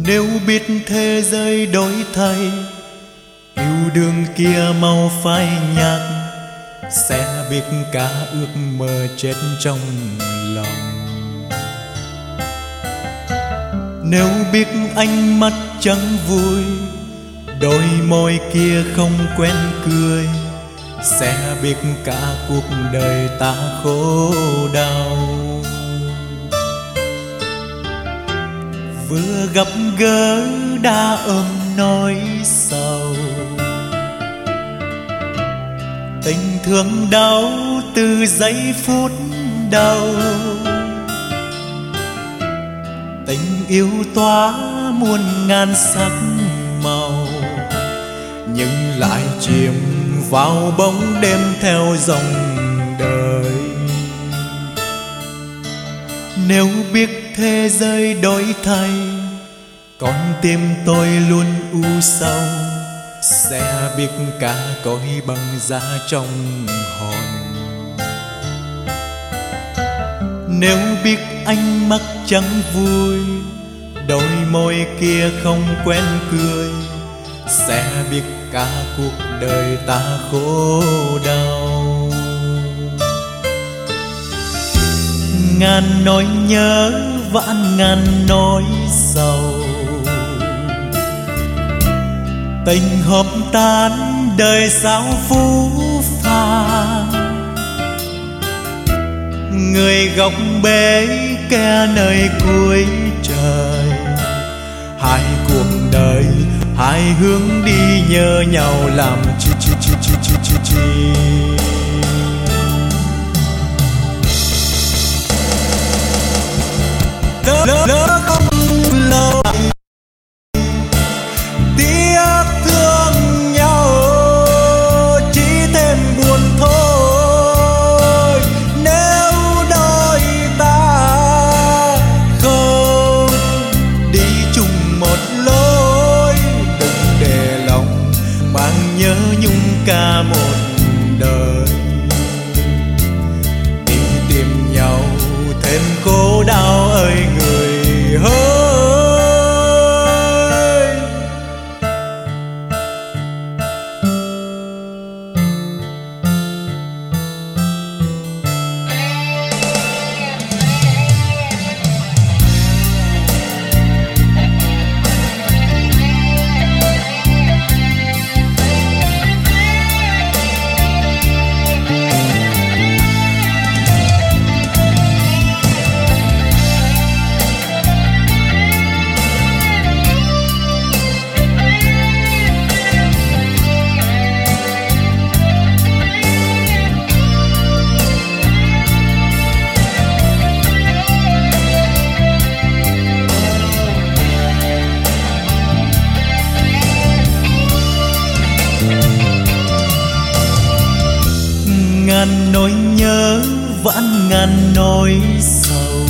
Nếu biết thế giới đổi thay, yêu đương kia mau phai nhạt, sẽ biết cả ước mơ chết trong lòng. Nếu biết ánh mắt chẳng vui, đôi môi kia không quen cười, sẽ biết cả cuộc đời ta khổ đau. Vừa gặp gỡ đã ôm nỗi sầu, tình thương đau từ giây phút đầu. Tình yêu tỏa muôn ngàn sắc màu, nhưng lại chìm vào bóng đêm theo dòng đời. Nếu biết thế giới đổi thay, con tim tôi luôn u sầu, sẽ biết cả cõi băng giá trong hồn. Nếu biết ánh mắt chẳng vui, đôi môi kia không quen cười, sẽ biết cả cuộc đời ta khổ đau. Ngàn nỗi nhớ vạn ngàn nỗi sầu, tình hợp tan đời sao phũ phàng. Người góc bể kẻ nơi cuối trời, hai cuộc đời hai hướng đi nhớ nhau làm chi. Lỡ không lâu tiếc thương nhau, chỉ thêm buồn thôi. Nếu đôi ta không đi chung một lối, đừng để lòng mang nhớ nhung cả một đời. Đi tìm nhau thêm khổ đau ơi người ơi. Ngàn nỗi nhớ vạn ngàn nỗi sầu,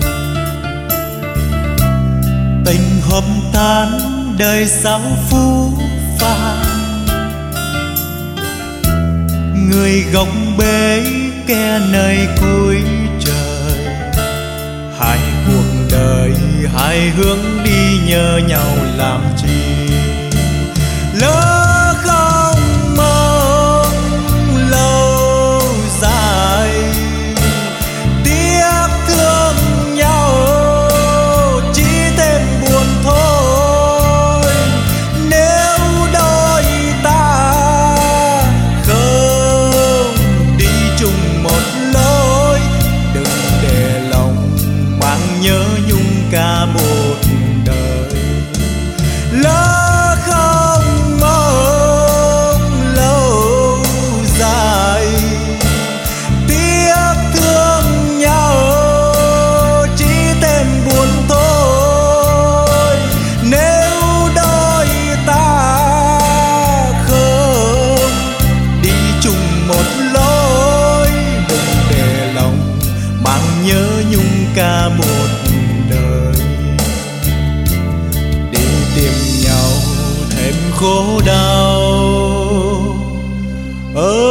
tình hợp tan đời sao phũ phàng. Người góc bể kẻ nơi cuối trời, hai cuộc đời hai hướng đi nhớ nhau làm chi. Lỡ nhớ nhung cả một đời. Lỡ không mong lâu dài, tiếc thương nhau chỉ thêm buồn thôi. Nếu đôi ta không đi chung một lối, đừng để lòng mang nhớ nhung cả một đời. Đi tìm nhau thêm khổ đau.